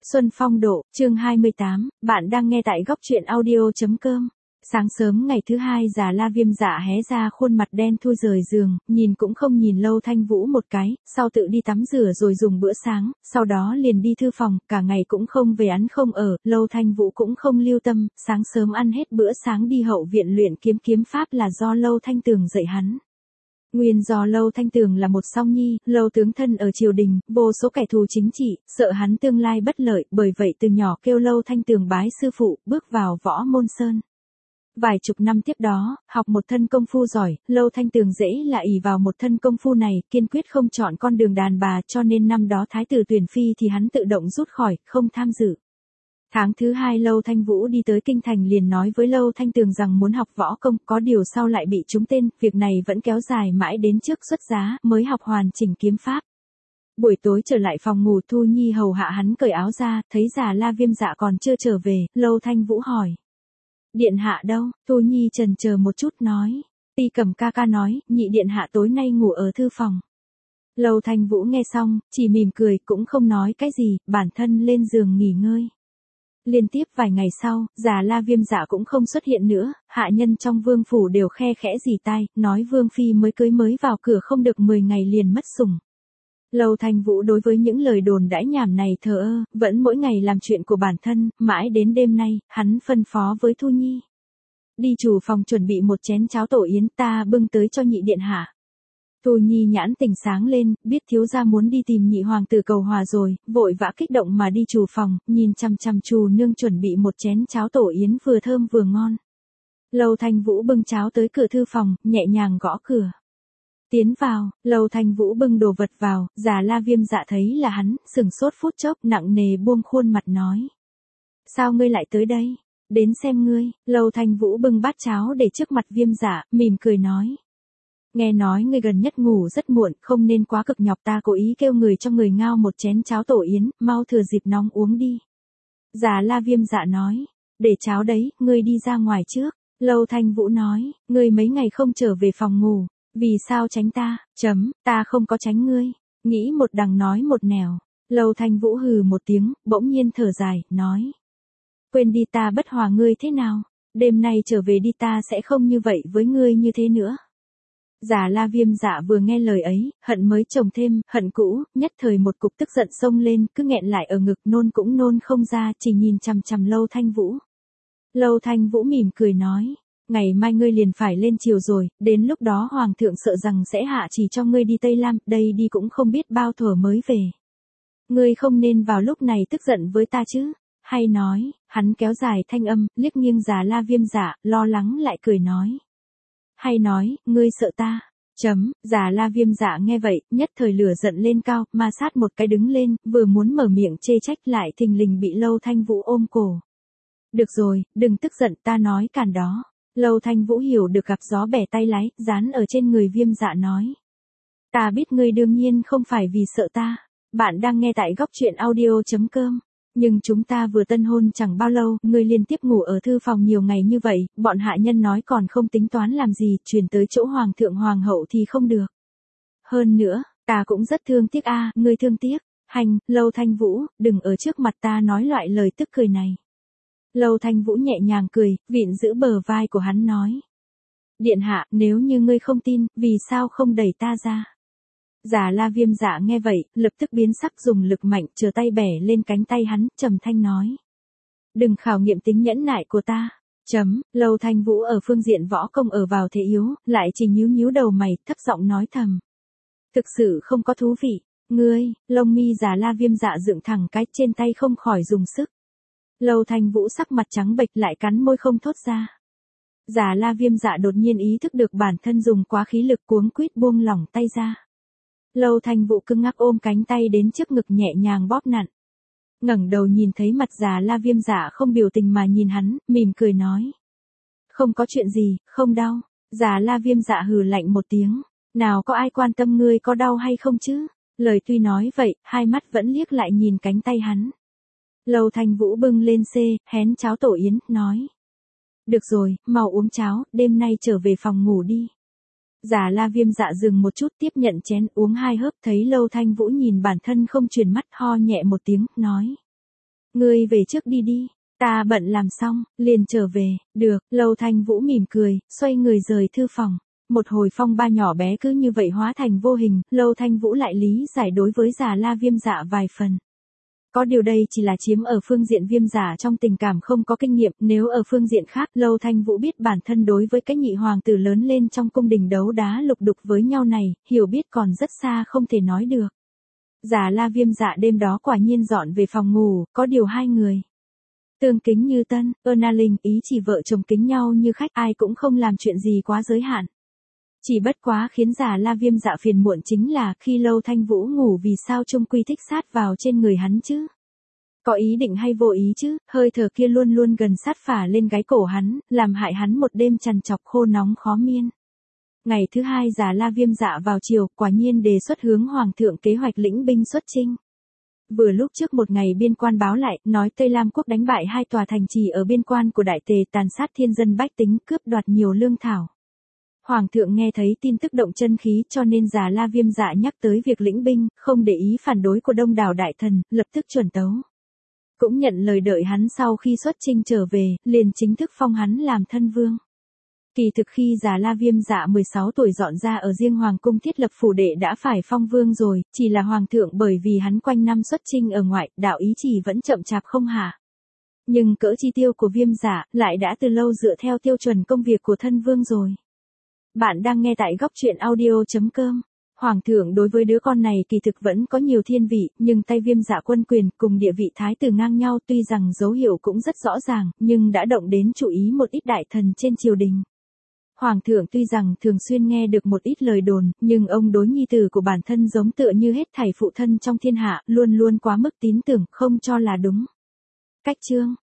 Xuân Phong độ, chương 28, bạn đang nghe tại góc truyện audio.com. Sáng sớm ngày thứ hai Già La Viêm Dạ hé ra khuôn mặt đen thui rời giường, nhìn cũng không nhìn Lâu Thanh Vũ một cái, sau tự đi tắm rửa rồi dùng bữa sáng, sau đó liền đi thư phòng, cả ngày cũng không về ăn không ở, Lâu Thanh Vũ cũng không lưu tâm, sáng sớm ăn hết bữa sáng đi hậu viện luyện kiếm pháp là do Lâu Thanh Tường dạy hắn. Nguyên do Lâu Thanh Tường là một song nhi, Lâu tướng thân ở triều đình, vô số kẻ thù chính trị, sợ hắn tương lai bất lợi, bởi vậy từ nhỏ kêu Lâu Thanh Tường bái sư phụ, bước vào võ môn sơn. Vài chục năm tiếp đó, học một thân công phu giỏi, Lâu Thanh Tường dễ là ỷ vào một thân công phu này, kiên quyết không chọn con đường đàn bà, cho nên năm đó thái tử tuyển phi thì hắn tự động rút khỏi, không tham dự. Tháng thứ hai Lâu Thanh Vũ đi tới kinh thành liền nói với Lâu Thanh Tường rằng muốn học võ công, có điều sau lại bị trúng tên, việc này vẫn kéo dài mãi đến trước xuất giá, mới học hoàn chỉnh kiếm pháp. Buổi tối trở lại phòng ngủ Thu Nhi hầu hạ hắn cởi áo ra, thấy Già La Viêm Dạ còn chưa trở về, Lâu Thanh Vũ hỏi. Điện hạ đâu? Thu Nhi chần chờ một chút nói. Ti Cầm ca ca nói, nhị điện hạ tối nay ngủ ở thư phòng. Lâu Thanh Vũ nghe xong, chỉ mỉm cười, cũng không nói cái gì, bản thân lên giường nghỉ ngơi. Liên tiếp vài ngày sau, Già La Viêm Dạ cũng không xuất hiện nữa, hạ nhân trong vương phủ đều khe khẽ rì tai, nói vương phi mới cưới mới vào cửa không được 10 ngày liền mất sủng. Lâu Thanh Vũ đối với những lời đồn đãi nhảm này thờ ơ, vẫn mỗi ngày làm chuyện của bản thân, mãi đến đêm nay, hắn phân phó với Thu Nhi. Đi chủ phòng chuẩn bị một chén cháo tổ yến ta bưng tới cho nhị điện hạ. Thu Nhi nhãn tỉnh sáng lên, biết thiếu gia muốn đi tìm nhị hoàng tử cầu hòa rồi, vội vã kích động mà đi chủ phòng, nhìn chằm chằm Trù nương chuẩn bị một chén cháo tổ yến vừa thơm vừa ngon. Lâu Thanh Vũ bưng cháo tới cửa thư phòng, nhẹ nhàng gõ cửa. Tiến vào, Lâu Thanh Vũ bưng đồ vật vào, Già La Viêm Dạ thấy là hắn, sừng sốt phút chốc, nặng nề buông khuôn mặt nói. Sao ngươi lại tới đây? Đến xem ngươi. Lâu Thanh Vũ bưng bát cháo để trước mặt Viêm Dạ, mỉm cười nói. Nghe nói ngươi gần nhất ngủ rất muộn, không nên quá cực nhọc, ta cố ý kêu người cho người ngao một chén cháo tổ yến, mau thừa dịp nóng uống đi. Già La Viêm Dạ nói, để cháo đấy, ngươi đi ra ngoài trước. Lâu Thanh Vũ nói, ngươi mấy ngày không trở về phòng ngủ, vì sao tránh ta, ta không có tránh ngươi, nghĩ một đằng nói một nẻo. Lâu Thanh Vũ hừ một tiếng, bỗng nhiên thở dài, nói. Quên đi ta bất hòa ngươi thế nào, đêm nay trở về đi ta sẽ không như vậy với ngươi như thế nữa. Già La Viêm Dạ vừa nghe lời ấy, hận mới chồng thêm, hận cũ, nhất thời một cục tức giận xông lên, cứ nghẹn lại ở ngực nôn cũng nôn không ra, chỉ nhìn chằm chằm Lâu Thanh Vũ. Lâu Thanh Vũ mỉm cười nói, ngày mai ngươi liền phải lên triều rồi, đến lúc đó hoàng thượng sợ rằng sẽ hạ chỉ cho ngươi đi Tây Lam, đây đi cũng không biết bao thuở mới về. Ngươi không nên vào lúc này tức giận với ta chứ, hay nói, hắn kéo dài thanh âm, liếc nghiêng Già La Viêm Dạ, lo lắng lại cười nói. Hay nói, ngươi sợ ta, Già La Viêm Dạ nghe vậy, nhất thời lửa giận lên cao, ma sát một cái đứng lên, vừa muốn mở miệng chê trách lại thình lình bị Lâu Thanh Vũ ôm cổ. Được rồi, đừng tức giận ta nói càn đó. Lâu Thanh Vũ hiểu được gặp gió bẻ tay lái, dán ở trên người Viêm Dạ nói. Ta biết ngươi đương nhiên không phải vì sợ ta. Bạn đang nghe tại góc truyện audio.com. Nhưng chúng ta vừa tân hôn chẳng bao lâu, ngươi liên tiếp ngủ ở thư phòng nhiều ngày như vậy, bọn hạ nhân nói còn không tính toán làm gì, truyền tới chỗ hoàng thượng hoàng hậu thì không được. Hơn nữa, ta cũng rất thương tiếc ngươi thương tiếc. Hành, Lâu Thanh Vũ, đừng ở trước mặt ta nói loại lời tức cười này. Lâu Thanh Vũ nhẹ nhàng cười, vịn giữ bờ vai của hắn nói. Điện hạ, nếu như ngươi không tin, vì sao không đẩy ta ra? Già La Viêm Dạ nghe vậy, lập tức biến sắc dùng lực mạnh, chờ tay bẻ lên cánh tay hắn, trầm thanh nói. Đừng khảo nghiệm tính nhẫn nại của ta. Lâu Thanh Vũ ở phương diện võ công ở vào thế yếu, lại chỉ nhíu đầu mày, thấp giọng nói thầm. Thực sự không có thú vị. Ngươi, lông mi Già La Viêm Dạ dựng thẳng cái trên tay không khỏi dùng sức. Lâu Thanh Vũ sắc mặt trắng bệch lại cắn môi không thốt ra. Già La Viêm Dạ đột nhiên ý thức được bản thân dùng quá khí lực cuống quýt buông lỏng tay ra. Lâu Thanh Vũ cứng ngắc ôm cánh tay đến trước ngực nhẹ nhàng bóp nặn. Ngẩng đầu nhìn thấy mặt Già La Viêm Dạ không biểu tình mà nhìn hắn, mỉm cười nói. Không có chuyện gì, không đau. Già La Viêm Dạ hừ lạnh một tiếng. Nào có ai quan tâm ngươi có đau hay không chứ? Lời tuy nói vậy, hai mắt vẫn liếc lại nhìn cánh tay hắn. Lâu Thanh Vũ bưng lên hén cháo tổ yến, nói. Được rồi, mau uống cháo, đêm nay trở về phòng ngủ đi. Già La Viêm Dạ dừng một chút tiếp nhận chén uống 2 hớp thấy Lâu Thanh Vũ nhìn bản thân không chuyển mắt ho nhẹ một tiếng, nói. Ngươi về trước đi đi, ta bận làm xong, liền trở về, được, Lâu Thanh Vũ mỉm cười, xoay người rời thư phòng. Một hồi phong ba nhỏ bé cứ như vậy hóa thành vô hình, Lâu Thanh Vũ lại lý giải đối với Già La Viêm Dạ vài phần. Có điều đây chỉ là chiếm ở phương diện Viêm Dạ trong tình cảm không có kinh nghiệm, nếu ở phương diện khác, Lâu Thanh Vũ biết bản thân đối với cái nhị hoàng tử lớn lên trong cung đình đấu đá lục đục với nhau này, hiểu biết còn rất xa không thể nói được. Già La Viêm Dạ đêm đó quả nhiên dọn về phòng ngủ, có điều hai người tương kính như tân, Na Linh ý chỉ vợ chồng kính nhau như khách, ai cũng không làm chuyện gì quá giới hạn. Chỉ bất quá khiến Già La Viêm Dạ phiền muộn chính là khi Lâu Thanh Vũ ngủ vì sao trung quy thích sát vào trên người hắn chứ. Có ý định hay vô ý chứ, hơi thở kia luôn luôn gần sát phả lên gáy cổ hắn, làm hại hắn một đêm trằn trọc khô nóng khó miên. Ngày thứ hai Già La Viêm Dạ vào chiều, quả nhiên đề xuất hướng Hoàng thượng kế hoạch lĩnh binh xuất chinh. Vừa lúc trước một ngày biên quan báo lại, nói Tây Lam quốc đánh bại hai tòa thành trì ở biên quan của Đại Tề, tàn sát thiên dân bách tính, cướp đoạt nhiều lương thảo. Hoàng thượng nghe thấy tin tức động chân khí cho nên Già La Viêm Dạ nhắc tới việc lĩnh binh, không để ý phản đối của đông đảo đại thần, lập tức chuẩn tấu. Cũng nhận lời đợi hắn sau khi xuất chinh trở về, liền chính thức phong hắn làm thân vương. Kỳ thực khi Già La Viêm Dạ 16 tuổi dọn ra ở riêng hoàng cung thiết lập phủ đệ đã phải phong vương rồi, chỉ là hoàng thượng bởi vì hắn quanh năm xuất chinh ở ngoại, đạo ý chỉ vẫn chậm chạp không hạ. Nhưng cỡ chi tiêu của Viêm Dạ lại đã từ lâu dựa theo tiêu chuẩn công việc của thân vương rồi. Bạn đang nghe tại góc truyện audio.com. Hoàng thượng đối với đứa con này kỳ thực vẫn có nhiều thiên vị, nhưng tay Viêm Dạ quân quyền cùng địa vị thái tử ngang nhau, tuy rằng dấu hiệu cũng rất rõ ràng, nhưng đã động đến chú ý một ít đại thần trên triều đình. Hoàng thượng tuy rằng thường xuyên nghe được một ít lời đồn, nhưng ông đối nhi tử của bản thân giống tựa như hết thảy phụ thân trong thiên hạ, luôn luôn quá mức tín tưởng, không cho là đúng. Cách chương